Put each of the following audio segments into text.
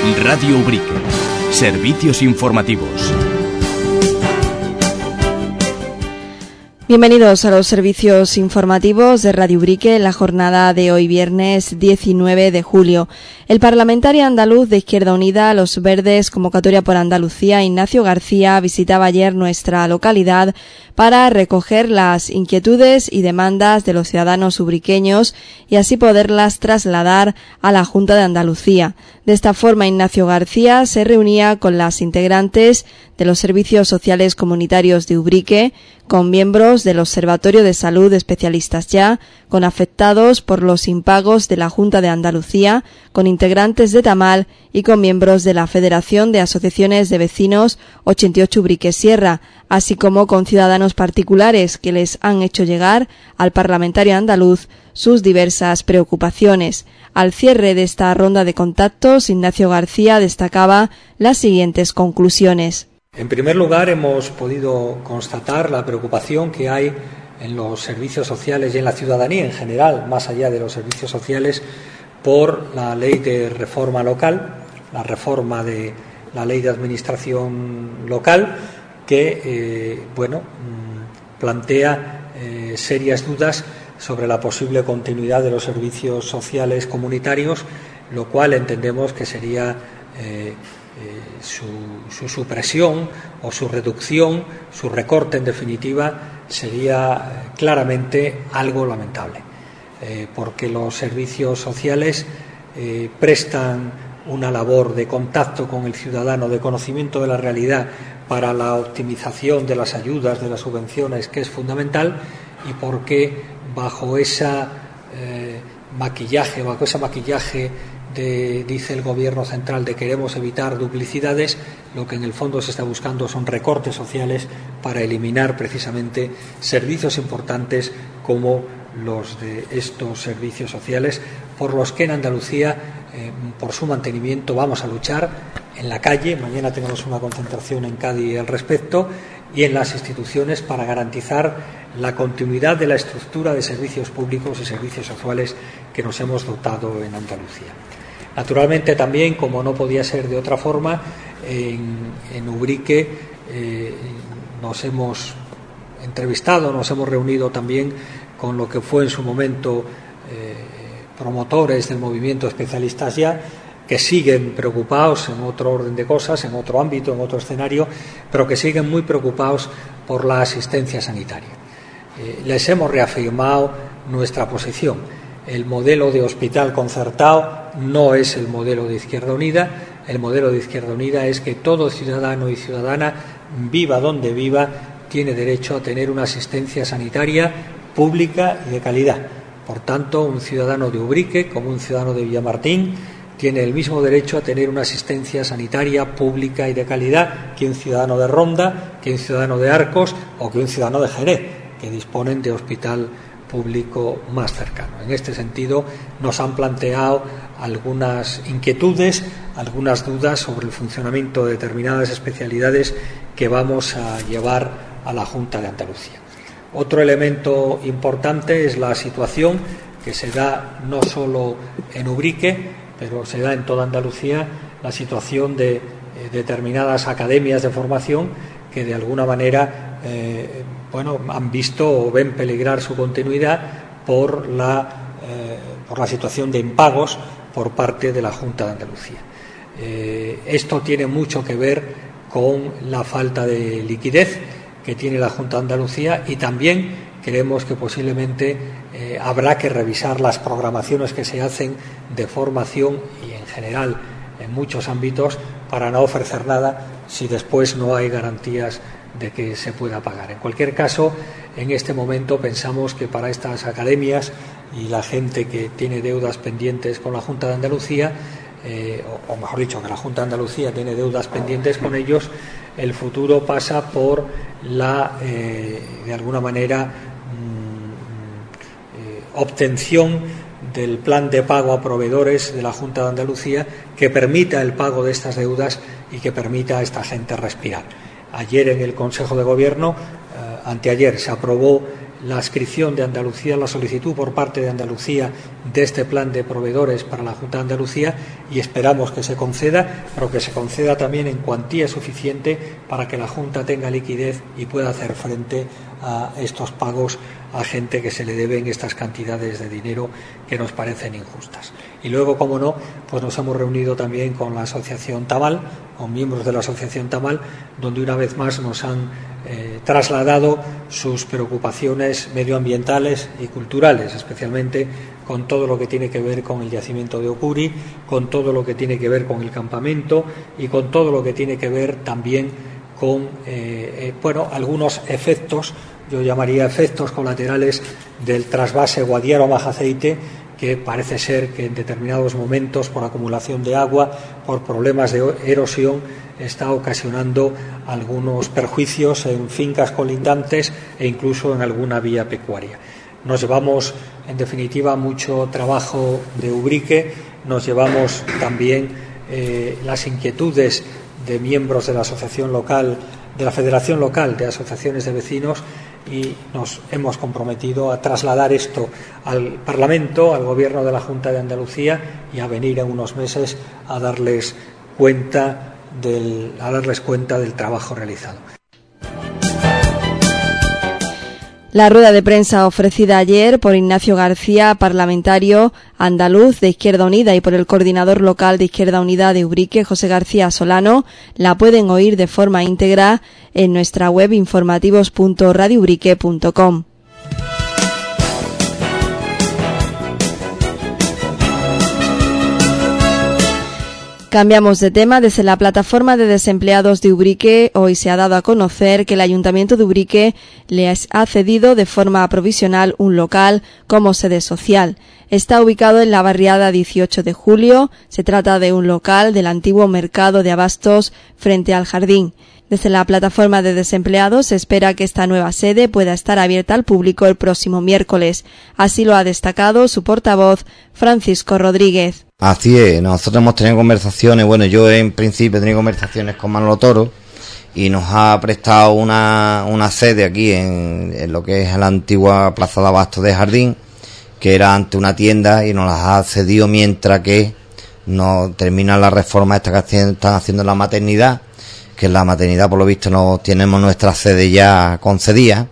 Radio Ubrique. Servicios informativos. Bienvenidos a los servicios informativos de Radio Ubrique en la jornada de hoy viernes 19 de julio. El parlamentario andaluz de Izquierda Unida, Los Verdes, Convocatoria por Andalucía, Ignacio García, visitaba ayer nuestra localidad para recoger las inquietudes y demandas de los ciudadanos ubriqueños y así poderlas trasladar a la Junta de Andalucía. De esta forma, Ignacio García se reunía con las integrantes de los servicios sociales comunitarios de Ubrique, con miembros del Observatorio de Salud Especialistas Ya, con afectados por los impagos de la Junta de Andalucía, con integrantes de Tamal y con miembros de la Federación de Asociaciones de Vecinos 88 Ubrique Sierra, así como con ciudadanos particulares que les han hecho llegar al parlamentario andaluz sus diversas preocupaciones. Al cierre de esta ronda de contactos, Ignacio García destacaba las siguientes conclusiones. En primer lugar, hemos podido constatar la preocupación que hay en los servicios sociales y en la ciudadanía en general, más allá de los servicios sociales, por la ley de reforma local, la reforma de la ley de administración local, que plantea serias dudas sobre la posible continuidad de los servicios sociales comunitarios, lo cual entendemos que sería su supresión o su reducción, su recorte en definitiva, sería claramente algo lamentable, porque los servicios sociales prestan una labor de contacto con el ciudadano, de conocimiento de la realidad para la optimización de las ayudas, de las subvenciones, que es fundamental, y porque bajo ese maquillaje dice el Gobierno central, de queremos evitar duplicidades, lo que en el fondo se está buscando son recortes sociales para eliminar precisamente servicios importantes como los de estos servicios sociales, por los que en Andalucía, por su mantenimiento, vamos a luchar en la calle. Mañana tenemos una concentración en Cádiz al respecto, y en las instituciones para garantizar la continuidad de la estructura de servicios públicos y servicios sociales que nos hemos dotado en Andalucía. Naturalmente también, como no podía ser de otra forma, en Ubrique nos hemos entrevistado, nos hemos reunido también con lo que fue en su momento promotores del movimiento Especialistas Ya, que siguen preocupados en otro orden de cosas, en otro ámbito, en otro escenario, pero que siguen muy preocupados por la asistencia sanitaria. Les hemos reafirmado nuestra posición. El modelo de hospital concertado no es el modelo de Izquierda Unida. El modelo de Izquierda Unida es que todo ciudadano y ciudadana, viva donde viva, tiene derecho a tener una asistencia sanitaria pública y de calidad. Por tanto, un ciudadano de Ubrique, como un ciudadano de Villamartín, tiene el mismo derecho a tener una asistencia sanitaria pública y de calidad que un ciudadano de Ronda, que un ciudadano de Arcos o que un ciudadano de Jerez, que disponen de hospital público más cercano. En este sentido, nos han planteado algunas inquietudes, algunas dudas sobre el funcionamiento de determinadas especialidades que vamos a llevar a la Junta de Andalucía. Otro elemento importante es la situación que se da no solo en Ubrique, pero se da en toda Andalucía, la situación de determinadas academias de formación que de alguna manera han visto o ven peligrar su continuidad por la situación de impagos por parte de la Junta de Andalucía. Esto tiene mucho que ver con la falta de liquidez que tiene la Junta de Andalucía, y también creemos que posiblemente habrá que revisar las programaciones que se hacen de formación y en general en muchos ámbitos para no ofrecer nada si después no hay garantías de que se pueda pagar. En cualquier caso, en este momento pensamos que para estas academias y la gente que tiene deudas pendientes con la Junta de Andalucía, o mejor dicho, que la Junta de Andalucía tiene deudas pendientes con ellos, el futuro pasa por la, de alguna manera, obtención del plan de pago a proveedores de la Junta de Andalucía que permita el pago de estas deudas y que permita a esta gente respirar. Ayer en el Consejo de Gobierno, anteayer, se aprobó la adscripción de Andalucía, la solicitud por parte de Andalucía de este plan de proveedores para la Junta de Andalucía, y esperamos que se conceda, pero que se conceda también en cuantía suficiente para que la Junta tenga liquidez y pueda hacer frente a estos pagos a gente que se le deben estas cantidades de dinero que nos parecen injustas. Y luego, como no, pues nos hemos reunido también con la Asociación Tamal, con miembros de la Asociación Tamal, donde una vez más nos han trasladado sus preocupaciones medioambientales y culturales, especialmente con todo lo que tiene que ver con el yacimiento de Ocuri, con todo lo que tiene que ver con el campamento y con todo lo que tiene que ver también con algunos efectos, yo llamaría efectos colaterales del trasvase Guadiaro-Majaceite, que parece ser que en determinados momentos, por acumulación de agua, por problemas de erosión, está ocasionando algunos perjuicios en fincas colindantes e incluso en alguna vía pecuaria. Nos llevamos, en definitiva, mucho trabajo de Ubrique, nos llevamos también las inquietudes de miembros de la asociación local, de la Federación Local de Asociaciones de Vecinos, y nos hemos comprometido a trasladar esto al Parlamento, al Gobierno de la Junta de Andalucía, y a venir en unos meses a darles cuenta del trabajo realizado. La rueda de prensa ofrecida ayer por Ignacio García, parlamentario andaluz de Izquierda Unida, y por el coordinador local de Izquierda Unida de Ubrique, José García Solano, la pueden oír de forma íntegra en nuestra web informativos.radioubrique.com. Cambiamos de tema. Desde la plataforma de desempleados de Ubrique, hoy se ha dado a conocer que el Ayuntamiento de Ubrique les ha cedido de forma provisional un local como sede social. Está ubicado en la barriada 18 de Julio. Se trata de un local del antiguo mercado de abastos frente al jardín. Desde la plataforma de desempleados se espera que esta nueva sede pueda estar abierta al público el próximo miércoles. Así lo ha destacado su portavoz, Francisco Rodríguez. Así es, nosotros hemos tenido conversaciones, yo en principio he tenido conversaciones con Manolo Toro y nos ha prestado una sede aquí en lo que es la antigua plaza de abasto de Jardín, que era ante una tienda, y nos las ha cedido mientras que no termina la reforma esta que están haciendo en la maternidad, que en la maternidad por lo visto no tenemos nuestra sede ya concedida,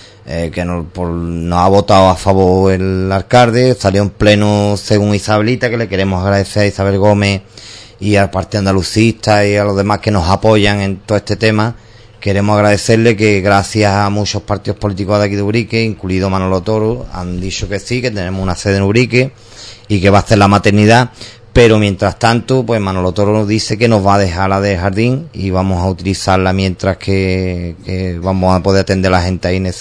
que nos ha votado a favor el alcalde, salió en pleno según Isabelita, que le queremos agradecer a Isabel Gómez y al Partido Andalucista y a los demás que nos apoyan en todo este tema. Queremos agradecerle que gracias a muchos partidos políticos de aquí de Ubrique, incluido Manolo Toro, han dicho que sí, que tenemos una sede en Ubrique y que va a hacer la maternidad. Pero mientras tanto, pues Manolo Toro nos dice que nos va a dejar la de jardín y vamos a utilizarla mientras que vamos a poder atender a la gente ahí en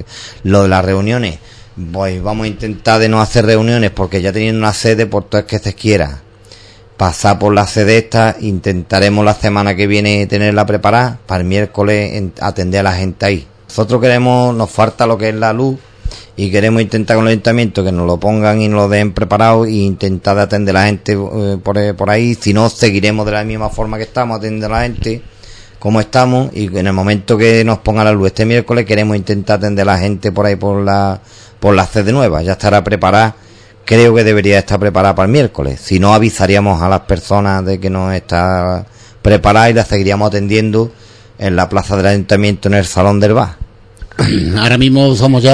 lo de las reuniones. Pues vamos a intentar de no hacer reuniones, porque ya teniendo una sede, por todo es que se quiera pasar por la sede esta. Intentaremos la semana que viene tenerla preparada para el miércoles atender a la gente ahí. Nosotros nos falta lo que es la luz, y queremos intentar con el ayuntamiento que nos lo pongan y nos lo den preparado, e intentar de atender a la gente por ahí. Si no, seguiremos de la misma forma que estamos, atendiendo a la gente como estamos, y en el momento que nos ponga la luz este miércoles queremos intentar atender a la gente por ahí por la sede nueva. Ya estará preparada, creo que debería estar preparada para el miércoles. Si no, avisaríamos a las personas de que no está preparada y la seguiríamos atendiendo en la plaza del ayuntamiento, en el salón del bar. Ahora mismo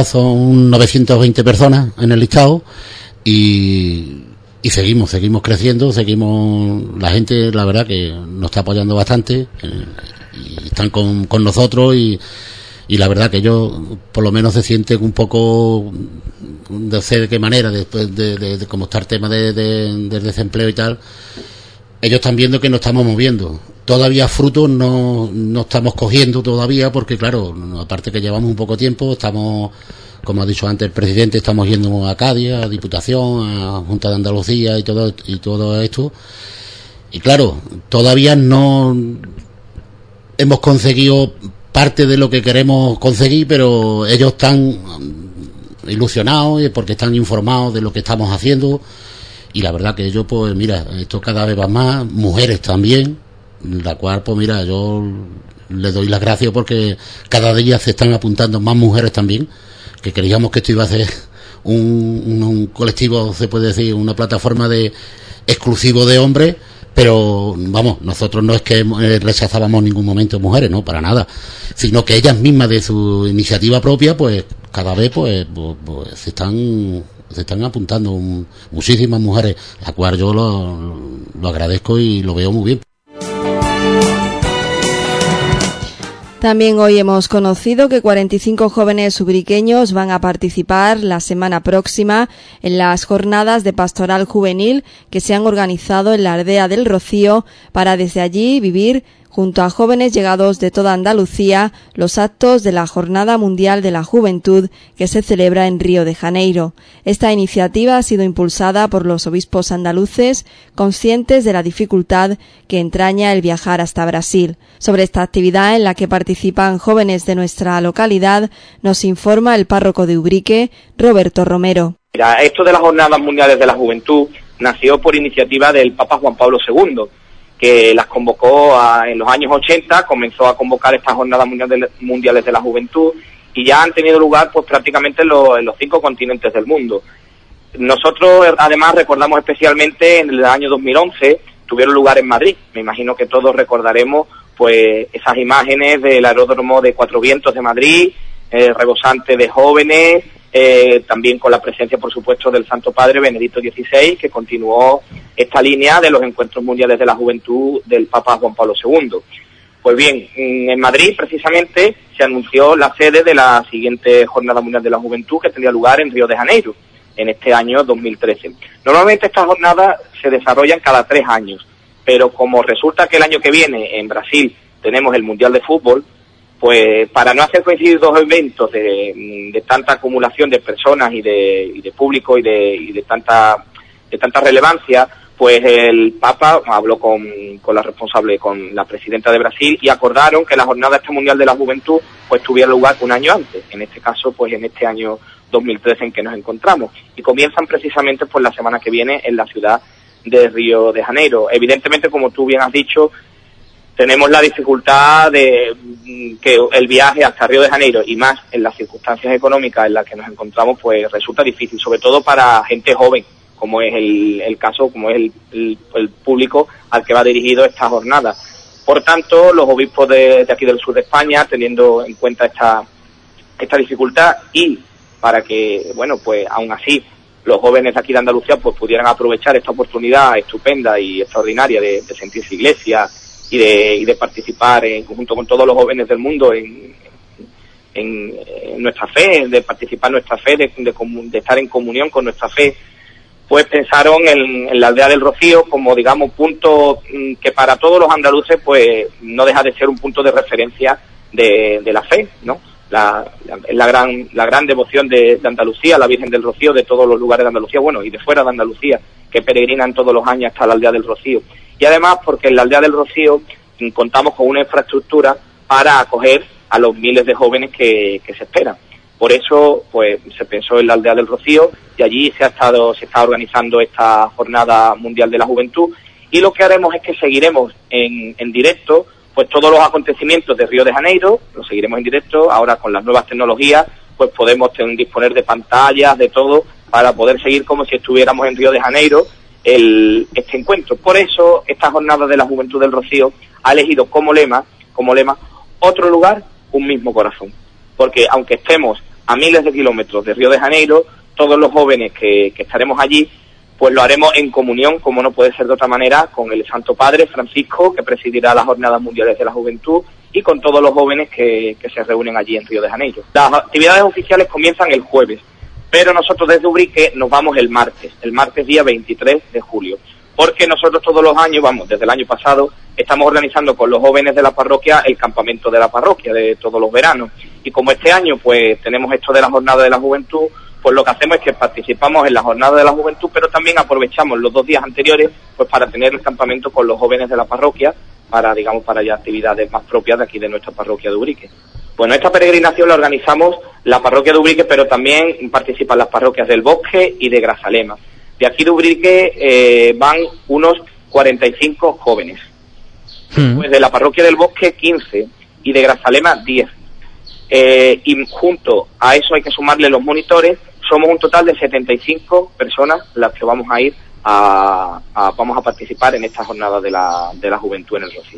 son 920 personas en el listado, y seguimos creciendo, la gente, la verdad que nos está apoyando bastante, y están con nosotros, y la verdad que ellos por lo menos se sienten un poco, no sé de qué manera, después de cómo está el tema del desempleo y tal. Ellos están viendo que nos estamos moviendo. Todavía frutos no estamos cogiendo todavía, porque claro, aparte que llevamos un poco tiempo, estamos, como ha dicho antes el presidente, estamos yendo a Cádiz, a Diputación, a Junta de Andalucía y todo esto. Y claro, todavía no hemos conseguido parte de lo que queremos conseguir, pero ellos están ilusionados porque están informados de lo que estamos haciendo. Y la verdad que yo, pues mira, esto cada vez va más, mujeres también, la cual, pues mira, yo le doy las gracias porque cada día se están apuntando más mujeres también, que creíamos que esto iba a ser un colectivo, se puede decir, una plataforma de exclusivo de hombres, pero vamos, nosotros no es que rechazábamos en ningún momento mujeres, no, para nada, sino que ellas mismas de su iniciativa propia, pues cada vez pues se están apuntando muchísimas mujeres, la cual yo lo agradezco y lo veo muy bien. También hoy hemos conocido que 45 jóvenes ubriqueños van a participar la semana próxima en las jornadas de pastoral juvenil que se han organizado en la Aldea del Rocío para desde allí vivir junto a jóvenes llegados de toda Andalucía los actos de la Jornada Mundial de la Juventud que se celebra en Río de Janeiro. Esta iniciativa ha sido impulsada por los obispos andaluces, conscientes de la dificultad que entraña el viajar hasta Brasil. Sobre esta actividad en la que participan jóvenes de nuestra localidad, nos informa el párroco de Ubrique, Roberto Romero. Mira, esto de las Jornadas Mundiales de la Juventud nació por iniciativa del Papa Juan Pablo II, que las convocó en los años 80, comenzó a convocar estas Jornadas Mundiales de la Juventud y ya han tenido lugar pues prácticamente en los 5 continentes del mundo. Nosotros además recordamos especialmente en el año 2011, tuvieron lugar en Madrid. Me imagino que todos recordaremos pues esas imágenes del aeródromo de Cuatro Vientos de Madrid, rebosante de jóvenes, también con la presencia, por supuesto, del Santo Padre Benedicto XVI, que continuó esta línea de los encuentros mundiales de la juventud del Papa Juan Pablo II. Pues bien, en Madrid, precisamente, se anunció la sede de la siguiente Jornada Mundial de la Juventud, que tendría lugar en Río de Janeiro, en este año 2013. Normalmente estas jornadas se desarrollan cada 3 años, pero como resulta que el año que viene, en Brasil, tenemos el Mundial de Fútbol, pues para no hacer coincidir 2 eventos de tanta acumulación de personas y de público y de tanta relevancia, pues el Papa habló con la responsable, con la presidenta de Brasil, y acordaron que la Jornada Mundial de la Juventud pues tuviera lugar un año antes, en este caso pues en este año 2013 en que nos encontramos, y comienzan precisamente pues la semana que viene en la ciudad de Río de Janeiro. Evidentemente, como tú bien has dicho, tenemos la dificultad de que el viaje hasta Río de Janeiro, y más en las circunstancias económicas en las que nos encontramos, pues resulta difícil, sobre todo para gente joven, como es el caso, como es el público al que va dirigido esta jornada. Por tanto, los obispos de aquí del sur de España, teniendo en cuenta esta dificultad, y para que, bueno, pues aún así los jóvenes de aquí de Andalucía pues pudieran aprovechar esta oportunidad estupenda y extraordinaria de sentirse iglesia y de participar en conjunto con todos los jóvenes del mundo en nuestra fe, de participar en nuestra fe, de estar en comunión con nuestra fe, pues pensaron en la Aldea del Rocío como, digamos, punto que para todos los andaluces pues no deja de ser un punto de referencia de la fe, ¿no? La gran devoción de Andalucía, la Virgen del Rocío, de todos los lugares de Andalucía, bueno, y de fuera de Andalucía, que peregrinan todos los años hasta la Aldea del Rocío. Y además porque en la Aldea del Rocío contamos con una infraestructura para acoger a los miles de jóvenes que se esperan. Por eso pues se pensó en la Aldea del Rocío, y allí se está organizando esta Jornada Mundial de la Juventud, y lo que haremos es que seguiremos en directo pues todos los acontecimientos de Río de Janeiro, los seguiremos en directo. Ahora con las nuevas tecnologías pues podemos disponer de pantallas, de todo, para poder seguir como si estuviéramos en Río de Janeiro este encuentro. Por eso esta Jornada de la Juventud del Rocío ha elegido como lema otro lugar, un mismo corazón, porque aunque estemos a miles de kilómetros de Río de Janeiro, todos los jóvenes que estaremos allí pues lo haremos en comunión, como no puede ser de otra manera, con el Santo Padre Francisco, que presidirá las Jornadas Mundiales de la Juventud, y con todos los jóvenes que se reúnen allí en Río de Janeiro. Las actividades oficiales comienzan el jueves, pero nosotros desde Ubrique nos vamos el martes día 23 de julio, porque nosotros todos los años, desde el año pasado, estamos organizando con los jóvenes de la parroquia el campamento de la parroquia de todos los veranos, y como este año pues tenemos esto de la Jornada de la Juventud, pues lo que hacemos es que participamos en la Jornada de la Juventud, pero también aprovechamos los 2 días anteriores pues para tener el campamento con los jóvenes de la parroquia, para ya actividades más propias de aquí de nuestra parroquia de Ubrique. Bueno, esta peregrinación la organizamos la parroquia de Ubrique, pero también participan las parroquias del Bosque y de Grazalema. De aquí de Ubrique van unos 45 jóvenes. Pues de la parroquia del Bosque 15 y de Grazalema 10. Y junto a eso hay que sumarle los monitores, somos un total de 75 personas las que vamos a ir vamos a participar en esta jornada de la juventud en el Rocío.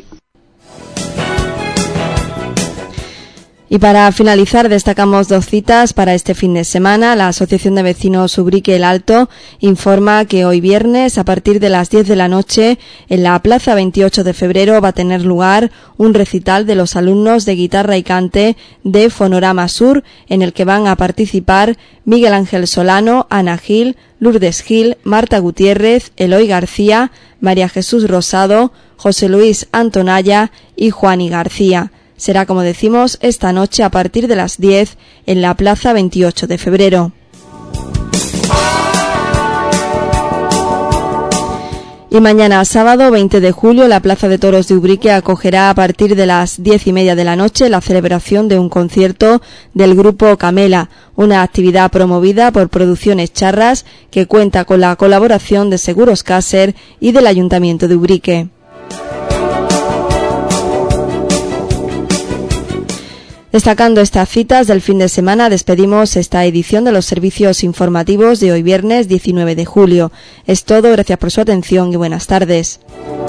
Y para finalizar, destacamos 2 citas para este fin de semana. La Asociación de Vecinos Ubrique El Alto informa que hoy viernes, a partir de las 10 de la noche, en la Plaza 28 de Febrero va a tener lugar un recital de los alumnos de guitarra y cante de Fonorama Sur, en el que van a participar Miguel Ángel Solano, Ana Gil, Lourdes Gil, Marta Gutiérrez, Eloy García, María Jesús Rosado, José Luis Antonalla y Juani García. Será, como decimos, esta noche a partir de las 10 en la Plaza 28 de Febrero. Y mañana, sábado 20 de julio, la Plaza de Toros de Ubrique acogerá a partir de las 10:30 de la noche la celebración de un concierto del grupo Camela, una actividad promovida por Producciones Charras que cuenta con la colaboración de Seguros Caser y del Ayuntamiento de Ubrique. Destacando estas citas del fin de semana, despedimos esta edición de los servicios informativos de hoy viernes 19 de julio. Es todo, gracias por su atención y buenas tardes.